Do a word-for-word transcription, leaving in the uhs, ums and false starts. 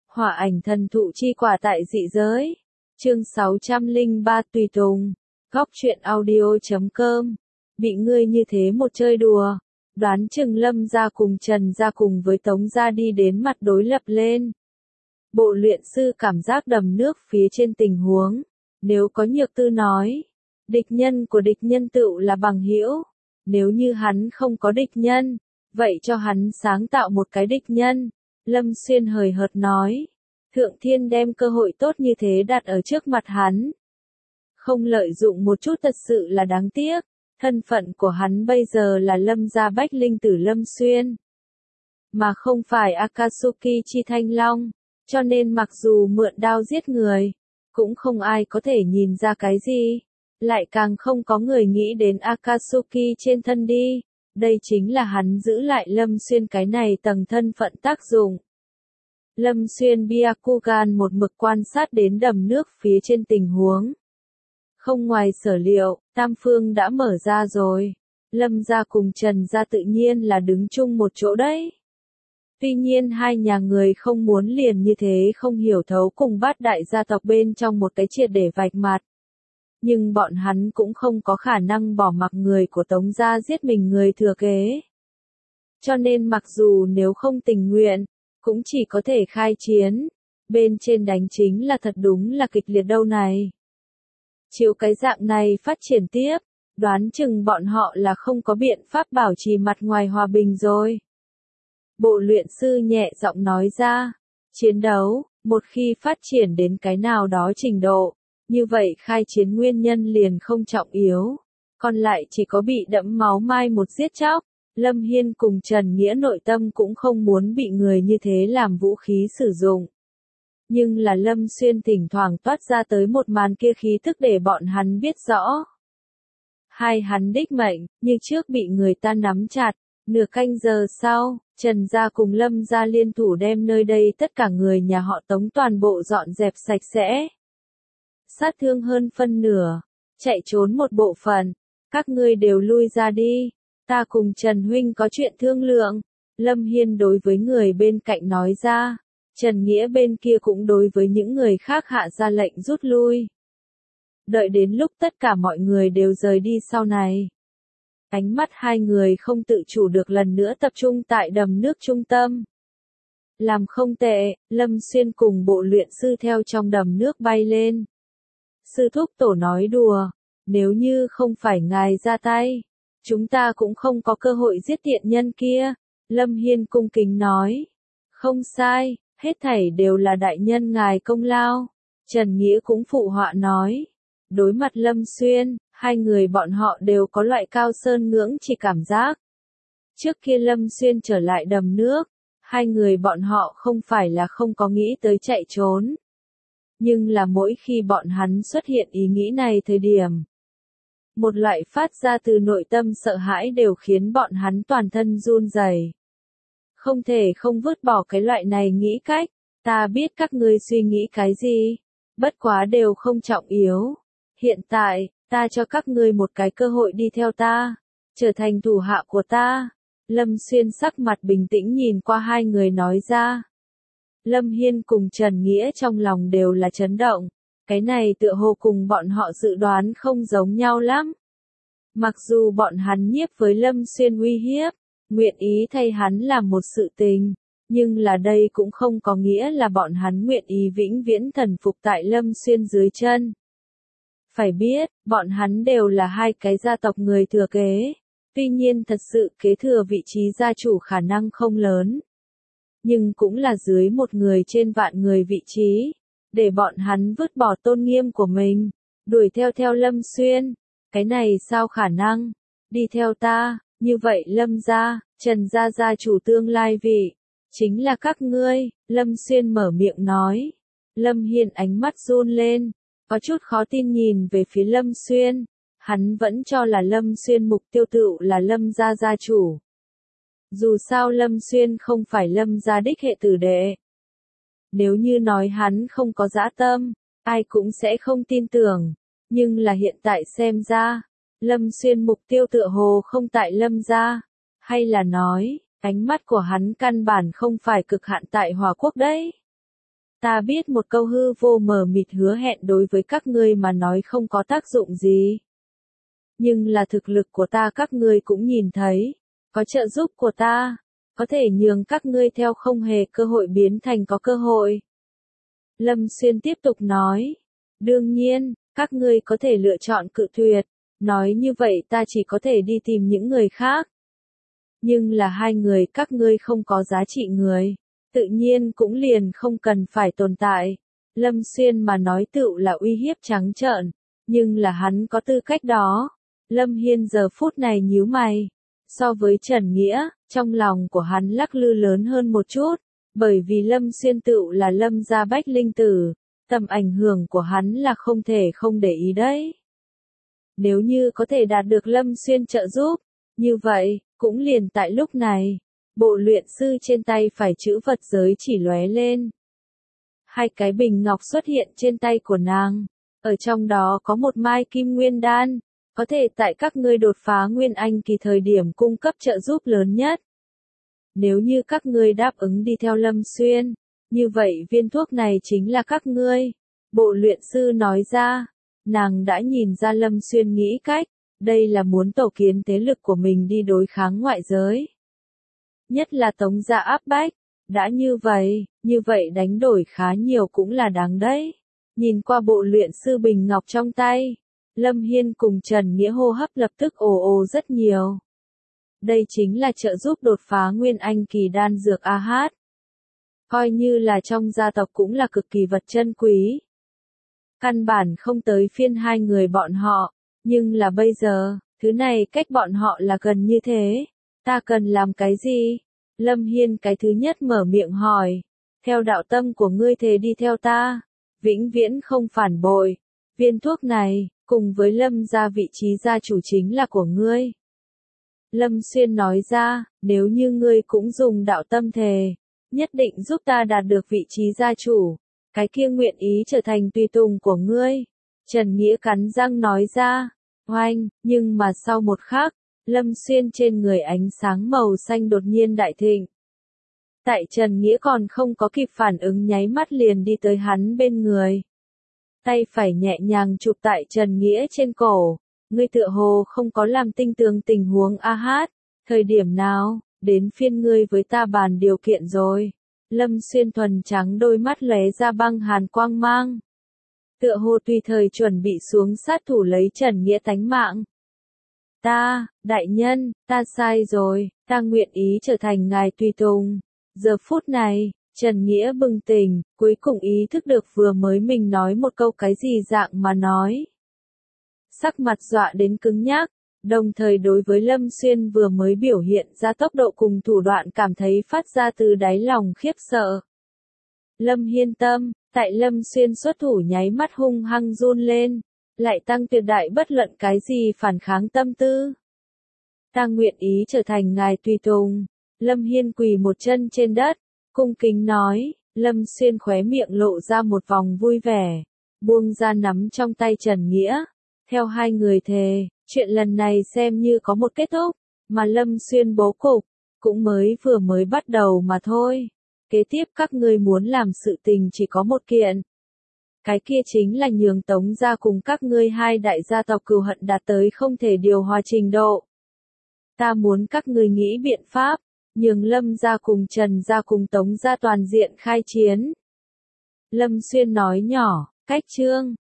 Hỏa ảnh thần thụ chi quả tại dị giới. Chương sáu trăm lẻ ba tùy tùng. Góc truyện audio chấm com. Bị ngươi như thế một chơi đùa. Đoán chừng Lâm gia cùng Trần gia cùng với Tống gia đi đến mặt đối lập lên. Bộ luyện sư cảm giác đầm nước phía trên tình huống. Nếu có Nhược Tư nói, địch nhân của địch nhân tựu là bằng hữu. Nếu như hắn không có địch nhân, vậy cho hắn sáng tạo một cái địch nhân. Lâm Xuyên hời hợt nói. Thượng Thiên đem cơ hội tốt như thế đặt ở trước mặt hắn. Không lợi dụng một chút thật sự là đáng tiếc. Thân phận của hắn bây giờ là Lâm gia bách linh tử Lâm Xuyên. Mà không phải Akatsuki chi thanh long. Cho nên mặc dù mượn đao giết người, cũng không ai có thể nhìn ra cái gì. Lại càng không có người nghĩ đến Akatsuki trên thân đi. Đây chính là hắn giữ lại Lâm Xuyên cái này tầng thân phận tác dụng. Lâm Xuyên Byakugan một mực quan sát đến đầm nước phía trên tình huống. Không ngoài sở liệu, Tam Phương đã mở ra rồi. Lâm gia cùng Trần gia tự nhiên là đứng chung một chỗ đấy. Tuy nhiên hai nhà người không muốn liền như thế không hiểu thấu cùng bát đại gia tộc bên trong một cái triệt để vạch mặt. Nhưng bọn hắn cũng không có khả năng bỏ mặc người của Tống gia giết mình người thừa kế. Cho nên mặc dù nếu không tình nguyện, cũng chỉ có thể khai chiến. Bên trên đánh chính là thật đúng là kịch liệt đâu này. Chiếu cái dạng này phát triển tiếp, đoán chừng bọn họ là không có biện pháp bảo trì mặt ngoài hòa bình rồi. Bộ luyện sư nhẹ giọng nói ra, chiến đấu, một khi phát triển đến cái nào đó trình độ, như vậy khai chiến nguyên nhân liền không trọng yếu, còn lại chỉ có bị đẫm máu mai một giết chóc. Lâm Hiên cùng Trần Nghĩa nội tâm cũng không muốn bị người như thế làm vũ khí sử dụng. Nhưng là Lâm Xuyên thỉnh thoảng toát ra tới một màn kia khí thức để bọn hắn biết rõ. Hai hắn đích mệnh, như trước bị người ta nắm chặt. Nửa canh giờ sau, Trần gia cùng Lâm gia liên thủ đem nơi đây tất cả người nhà họ Tống toàn bộ dọn dẹp sạch sẽ. Sát thương hơn phân nửa, chạy trốn một bộ phận, các ngươi đều lui ra đi. Ta cùng Trần huynh có chuyện thương lượng. Lâm Hiên đối với người bên cạnh nói ra. Trần Nghĩa bên kia cũng đối với những người khác hạ ra lệnh rút lui. Đợi đến lúc tất cả mọi người đều rời đi sau này. Ánh mắt hai người không tự chủ được lần nữa tập trung tại đầm nước trung tâm. Làm không tệ, Lâm Xuyên cùng bộ luyện sư theo trong đầm nước bay lên. Sư thúc tổ nói đùa, nếu như không phải ngài ra tay, chúng ta cũng không có cơ hội giết tiện nhân kia. Lâm Hiên cung kính nói. Không sai, hết thảy đều là đại nhân ngài công lao. Trần Nghĩa cũng phụ họa nói. Đối mặt Lâm Xuyên, hai người bọn họ đều có loại cao sơn ngưỡng chỉ cảm giác. Trước kia Lâm Xuyên trở lại đầm nước, hai người bọn họ không phải là không có nghĩ tới chạy trốn. Nhưng là mỗi khi bọn hắn xuất hiện ý nghĩ này thời điểm, một loại phát ra từ nội tâm sợ hãi đều khiến bọn hắn toàn thân run rẩy. Không thể không vứt bỏ cái loại này nghĩ cách, ta biết các ngươi suy nghĩ cái gì, bất quá đều không trọng yếu. Hiện tại, ta cho các ngươi một cái cơ hội đi theo ta, trở thành thủ hạ của ta. Lâm Xuyên sắc mặt bình tĩnh nhìn qua hai người nói ra. Lâm Hiên cùng Trần Nghĩa trong lòng đều là chấn động, cái này tựa hồ cùng bọn họ dự đoán không giống nhau lắm. Mặc dù bọn hắn nhiếp với Lâm Xuyên uy hiếp, nguyện ý thay hắn làm một sự tình, nhưng là đây cũng không có nghĩa là bọn hắn nguyện ý vĩnh viễn thần phục tại Lâm Xuyên dưới chân. Phải biết, bọn hắn đều là hai cái gia tộc người thừa kế, tuy nhiên thật sự kế thừa vị trí gia chủ khả năng không lớn. Nhưng cũng là dưới một người trên vạn người vị trí, để bọn hắn vứt bỏ tôn nghiêm của mình, đuổi theo theo Lâm Xuyên. Cái này sao khả năng? Đi theo ta, như vậy Lâm gia, Trần gia gia chủ tương lai vị, chính là các ngươi. Lâm Xuyên mở miệng nói. Lâm Hiên ánh mắt run lên, có chút khó tin nhìn về phía Lâm Xuyên. Hắn vẫn cho là Lâm Xuyên mục tiêu tựu là Lâm gia gia chủ. Dù sao Lâm Xuyên không phải Lâm gia đích hệ tử đệ. Nếu như nói hắn không có dã tâm, ai cũng sẽ không tin tưởng. Nhưng là hiện tại xem ra, Lâm Xuyên mục tiêu tựa hồ không tại Lâm gia, hay là nói, ánh mắt của hắn căn bản không phải cực hạn tại Hòa Quốc đấy. Ta biết một câu hư vô mờ mịt hứa hẹn đối với các ngươi mà nói không có tác dụng gì. Nhưng là thực lực của ta các ngươi cũng nhìn thấy, có trợ giúp của ta, có thể nhường các ngươi theo không hề cơ hội biến thành có cơ hội. Lâm Xuyên tiếp tục nói, đương nhiên, các ngươi có thể lựa chọn cự tuyệt, nói như vậy ta chỉ có thể đi tìm những người khác. Nhưng là hai người các ngươi không có giá trị người, tự nhiên cũng liền không cần phải tồn tại. Lâm Xuyên mà nói tựu là uy hiếp trắng trợn, nhưng là hắn có tư cách đó. Lâm Hiên giờ phút này nhíu mày. So với Trần Nghĩa, trong lòng của hắn lắc lư lớn hơn một chút, bởi vì Lâm Xuyên tựu là Lâm gia bách linh tử, tầm ảnh hưởng của hắn là không thể không để ý đấy. Nếu như có thể đạt được Lâm Xuyên trợ giúp, như vậy, cũng liền tại lúc này, bộ luyện sư trên tay phải chữ vật giới chỉ lóe lên. Hai cái bình ngọc xuất hiện trên tay của nàng, ở trong đó có một mai kim nguyên đan, có thể tại các ngươi đột phá nguyên anh kỳ thời điểm cung cấp trợ giúp lớn nhất. Nếu như các ngươi đáp ứng đi theo Lâm Xuyên, như vậy viên thuốc này chính là các ngươi. Bộ luyện sư nói ra, nàng đã nhìn ra Lâm Xuyên nghĩ cách, đây là muốn tổ kiến thế lực của mình đi đối kháng ngoại giới. Nhất là Tống gia áp bách, đã như vậy, như vậy đánh đổi khá nhiều cũng là đáng đấy. Nhìn qua bộ luyện sư bình ngọc trong tay, Lâm Hiên cùng Trần Nghĩa hô hấp lập tức ồ ồ rất nhiều. Đây chính là trợ giúp đột phá nguyên anh kỳ đan dược a hát. Coi như là trong gia tộc cũng là cực kỳ vật chân quý. Căn bản không tới phiên hai người bọn họ, nhưng là bây giờ, thứ này cách bọn họ là gần như thế. Ta cần làm cái gì? Lâm Hiên cái thứ nhất mở miệng hỏi. Theo đạo tâm của ngươi thề đi theo ta, vĩnh viễn không phản bội. Viên thuốc này, cùng với Lâm gia vị trí gia chủ chính là của ngươi. Lâm Xuyên nói ra, nếu như ngươi cũng dùng đạo tâm thề, nhất định giúp ta đạt được vị trí gia chủ, cái kia nguyện ý trở thành tùy tùng của ngươi. Trần Nghĩa cắn răng nói ra, oanh, nhưng mà sau một khắc, Lâm Xuyên trên người ánh sáng màu xanh đột nhiên đại thịnh. Tại Trần Nghĩa còn không có kịp phản ứng nháy mắt liền đi tới hắn bên người. Tay phải nhẹ nhàng chụp tại Trần Nghĩa trên cổ, ngươi tựa hồ không có làm tinh tường tình huống a hát, thời điểm nào, đến phiên ngươi với ta bàn điều kiện rồi. Lâm Xuyên thuần trắng đôi mắt lóe ra băng hàn quang mang. Tựa hồ tùy thời chuẩn bị xuống sát thủ lấy Trần Nghĩa tánh mạng. Ta, đại nhân, ta sai rồi, ta nguyện ý trở thành ngài tùy tùng. Giờ phút này, Trần Nghĩa bừng tỉnh, cuối cùng ý thức được vừa mới mình nói một câu cái gì dạng mà nói. Sắc mặt dọa đến cứng nhắc, đồng thời đối với Lâm Xuyên vừa mới biểu hiện ra tốc độ cùng thủ đoạn cảm thấy phát ra từ đáy lòng khiếp sợ. Lâm Hiên tâm, tại Lâm Xuyên xuất thủ nháy mắt hung hăng run lên, lại tăng tuyệt đại bất luận cái gì phản kháng tâm tư. Ta nguyện ý trở thành ngài tùy tùng. Lâm Hiên quỳ một chân trên đất, cung kính nói. Lâm Xuyên khóe miệng lộ ra một vòng vui vẻ, buông ra nắm trong tay Trần Nghĩa. Theo hai người thề, chuyện lần này xem như có một kết thúc, mà Lâm Xuyên bố cục, cũng mới vừa mới bắt đầu mà thôi. Kế tiếp các ngươi muốn làm sự tình chỉ có một kiện. Cái kia chính là nhường Tống gia cùng các ngươi hai đại gia tộc cừu hận đạt tới không thể điều hòa trình độ. Ta muốn các ngươi nghĩ biện pháp, nhường Lâm gia cùng Trần gia cùng Tống gia toàn diện khai chiến. Lâm Xuyên nói nhỏ, cách chương.